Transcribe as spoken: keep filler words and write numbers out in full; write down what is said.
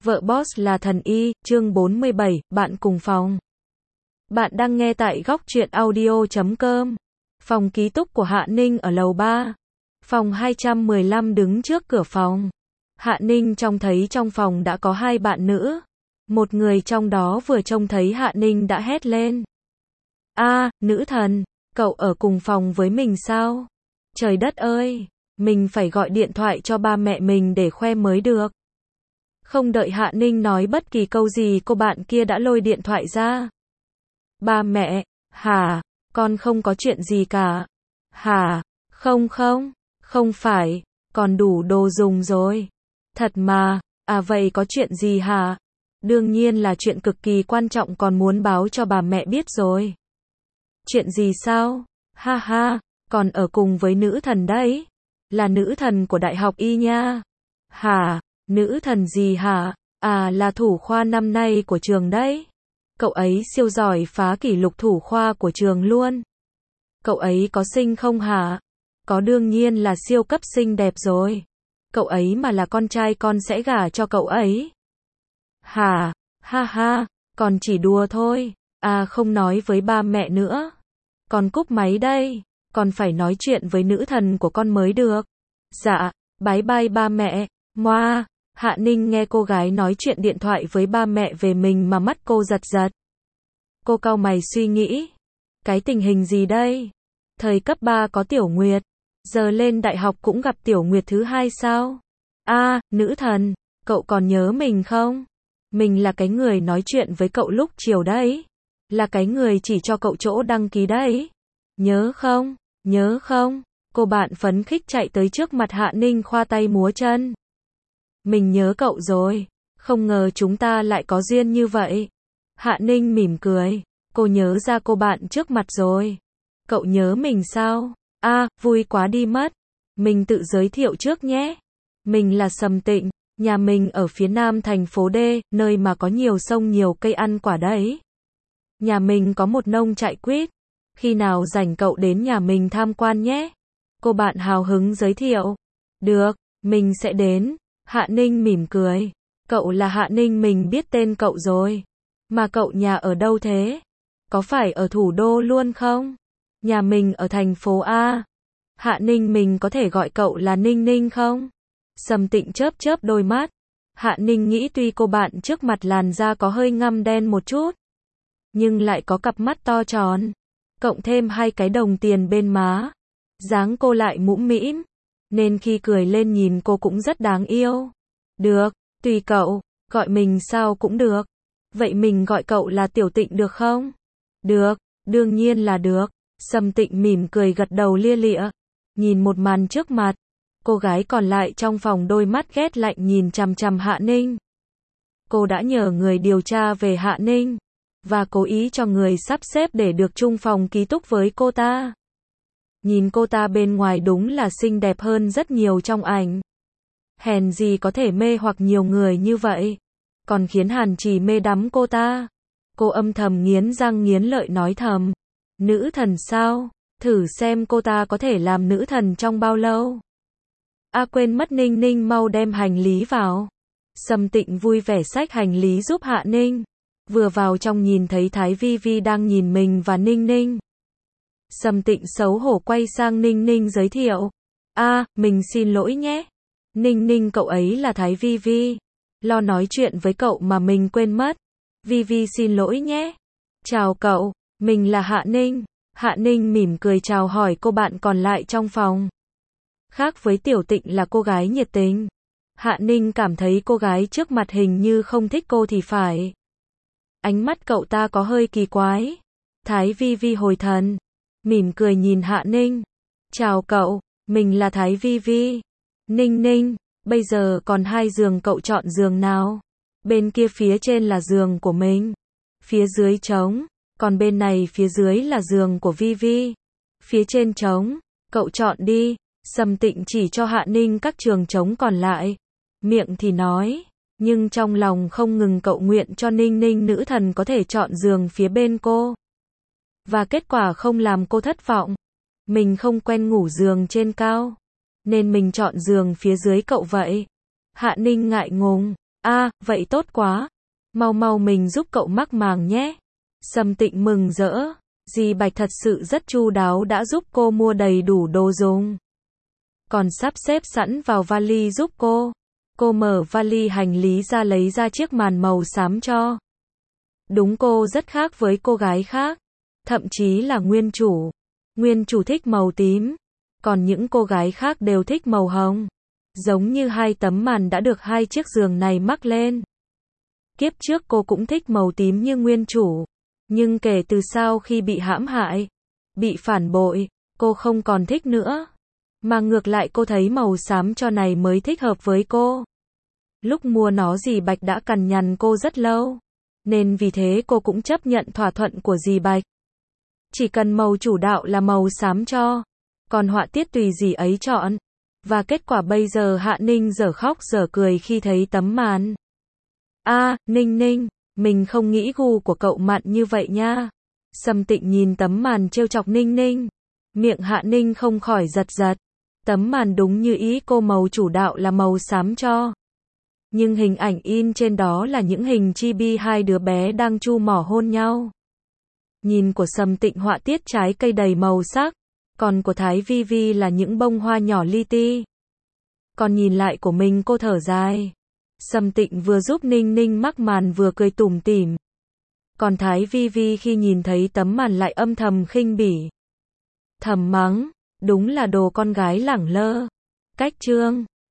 Vợ boss là thần y, chương bốn mươi bảy, bạn cùng phòng. Bạn đang nghe tại góc truyện audio chấm com. Phòng ký túc của Hạ Ninh ở lầu ba. Phòng hai trăm mười lăm đứng trước cửa phòng. Hạ Ninh trông thấy trong phòng đã có hai bạn nữ. Một người trong đó vừa trông thấy Hạ Ninh đã hét lên. A, nữ thần, cậu ở cùng phòng với mình sao? Trời đất ơi, mình phải gọi điện thoại cho ba mẹ mình để khoe mới được. Không đợi Hạ Ninh nói bất kỳ câu gì cô bạn kia đã lôi điện thoại ra. Ba mẹ, hả, con không có chuyện gì cả. Hả, không không, không phải, còn đủ đồ dùng rồi. Thật mà, à vậy có chuyện gì hả? Đương nhiên là chuyện cực kỳ quan trọng còn muốn báo cho bà mẹ biết rồi. Chuyện gì sao? Ha ha, còn ở cùng với nữ thần đấy. Là nữ thần của đại học Y nha. Hả? Nữ thần gì hả? À là thủ khoa năm nay của trường đấy. Cậu ấy siêu giỏi phá kỷ lục thủ khoa của trường luôn. Cậu ấy có xinh không hả? Có, đương nhiên là siêu cấp xinh đẹp rồi. Cậu ấy mà là con trai con sẽ gả cho cậu ấy. Hả? Ha ha, còn chỉ đùa thôi. À không nói với ba mẹ nữa. Con cúp máy đây. Con phải nói chuyện với nữ thần của con mới được. Dạ, bye bye ba mẹ. Moa. Hạ Ninh nghe cô gái nói chuyện điện thoại với ba mẹ về mình mà mắt cô giật giật. Cô cau mày suy nghĩ. Cái tình hình gì đây? Thời cấp ba có Tiểu Nguyệt. Giờ lên đại học cũng gặp Tiểu Nguyệt thứ hai sao? A, à, nữ thần, cậu còn nhớ mình không? Mình là cái người nói chuyện với cậu lúc chiều đấy. Là cái người chỉ cho cậu chỗ đăng ký đấy. Nhớ không? Nhớ không? Cô bạn phấn khích chạy tới trước mặt Hạ Ninh khoa tay múa chân. Mình nhớ cậu rồi, không ngờ chúng ta lại có duyên như vậy. Hạ Ninh mỉm cười, cô nhớ ra cô bạn trước mặt rồi. Cậu nhớ mình sao? A, à, vui quá đi mất. Mình tự giới thiệu trước nhé. Mình là Sầm Tịnh, nhà mình ở phía nam thành phố D, nơi mà có nhiều sông nhiều cây ăn quả đấy. Nhà mình có một nông trại quýt. Khi nào rảnh cậu đến nhà mình tham quan nhé. Cô bạn hào hứng giới thiệu. Được, mình sẽ đến. Hạ Ninh mỉm cười. Cậu là Hạ Ninh, mình biết tên cậu rồi. Mà cậu nhà ở đâu thế? Có phải ở thủ đô luôn không? Nhà mình ở thành phố A. Hạ Ninh, mình có thể gọi cậu là Ninh Ninh không? Sầm Tịnh chớp chớp đôi mắt. Hạ Ninh nghĩ tuy cô bạn trước mặt làn da có hơi ngăm đen một chút, nhưng lại có cặp mắt to tròn, cộng thêm hai cái đồng tiền bên má. Dáng cô lại mũm mĩm, nên khi cười lên nhìn cô cũng rất đáng yêu. Được, tùy cậu, gọi mình sao cũng được. Vậy mình gọi cậu là Tiểu Tịnh được không? Được, đương nhiên là được. Sầm Tịnh mỉm cười gật đầu lia lịa. Nhìn một màn trước mặt, cô gái còn lại trong phòng đôi mắt ghét lạnh nhìn chằm chằm Hạ Ninh. Cô đã nhờ người điều tra về Hạ Ninh, và cố ý cho người sắp xếp để được chung phòng ký túc với cô ta. Nhìn cô ta bên ngoài đúng là xinh đẹp hơn rất nhiều trong ảnh. Hèn gì có thể mê hoặc nhiều người như vậy. Còn khiến Hàn Trì mê đắm cô ta. Cô âm thầm nghiến răng nghiến lợi nói thầm. Nữ thần sao? Thử xem cô ta có thể làm nữ thần trong bao lâu. À quên mất, Ninh Ninh mau đem hành lý vào. Sầm Tịnh vui vẻ xách hành lý giúp Hạ Ninh. Vừa vào trong nhìn thấy Thái Vi Vi đang nhìn mình và Ninh Ninh. Sầm Tịnh xấu hổ quay sang Ninh Ninh giới thiệu. A, à, mình xin lỗi nhé. Ninh Ninh, cậu ấy là Thái Vi Vi. Lo nói chuyện với cậu mà mình quên mất. Vi Vi xin lỗi nhé. Chào cậu, mình là Hạ Ninh. Hạ Ninh mỉm cười chào hỏi cô bạn còn lại trong phòng. Khác với Tiểu Tịnh là cô gái nhiệt tình. Hạ Ninh cảm thấy cô gái trước mặt hình như không thích cô thì phải. Ánh mắt cậu ta có hơi kỳ quái. Thái Vi Vi hồi thần, mỉm cười nhìn Hạ Ninh. Chào cậu, mình là Thái Vi Vi. Ninh Ninh, bây giờ còn hai giường, cậu chọn giường nào? Bên kia phía trên là giường của mình. Phía dưới trống. Còn bên này phía dưới là giường của Vi Vi. Phía trên trống. Cậu chọn đi. Sầm Tịnh chỉ cho Hạ Ninh các giường trống còn lại. Miệng thì nói, nhưng trong lòng không ngừng cậu nguyện cho Ninh Ninh nữ thần có thể chọn giường phía bên cô. Và kết quả không làm cô thất vọng. Mình không quen ngủ giường trên cao, nên mình chọn giường phía dưới cậu vậy. Hạ Ninh ngại ngùng. A, vậy tốt quá. Mau mau mình giúp cậu mắc màng nhé. Sầm Tịnh mừng rỡ. Dì Bạch thật sự rất chu đáo đã giúp cô mua đầy đủ đồ dùng. Còn sắp xếp sẵn vào vali giúp cô. Cô mở vali hành lý ra lấy ra chiếc màn màu xám cho. Đúng, cô rất khác với cô gái khác. Thậm chí là nguyên chủ. Nguyên chủ thích màu tím. Còn những cô gái khác đều thích màu hồng. Giống như hai tấm màn đã được hai chiếc giường này mắc lên. Kiếp trước cô cũng thích màu tím như nguyên chủ. Nhưng kể từ sau khi bị hãm hại, bị phản bội, cô không còn thích nữa. Mà ngược lại cô thấy màu xám cho này mới thích hợp với cô. Lúc mua nó dì Bạch đã cằn nhằn cô rất lâu. Nên vì thế cô cũng chấp nhận thỏa thuận của dì Bạch. Chỉ cần màu chủ đạo là màu xám cho. Còn họa tiết tùy dì ấy chọn. Và kết quả bây giờ Hạ Ninh dở khóc dở cười khi thấy tấm màn. A, à, Ninh Ninh, mình không nghĩ gu của cậu mặn như vậy nha. Sầm Tịnh nhìn tấm màn trêu chọc Ninh Ninh. Miệng Hạ Ninh không khỏi giật giật. Tấm màn đúng như ý cô, màu chủ đạo là màu xám cho. Nhưng hình ảnh in trên đó là những hình chibi hai đứa bé đang chu mỏ hôn nhau. Nhìn của Sầm Tịnh họa tiết trái cây đầy màu sắc. Còn của Thái Vi Vi là những bông hoa nhỏ li ti. Còn nhìn lại của mình cô thở dài. Sầm Tịnh vừa giúp Ninh Ninh mắc màn vừa cười tủm tỉm. Còn Thái Vi Vi khi nhìn thấy tấm màn lại âm thầm khinh bỉ. Thầm mắng, đúng là đồ con gái lẳng lơ. Cách chương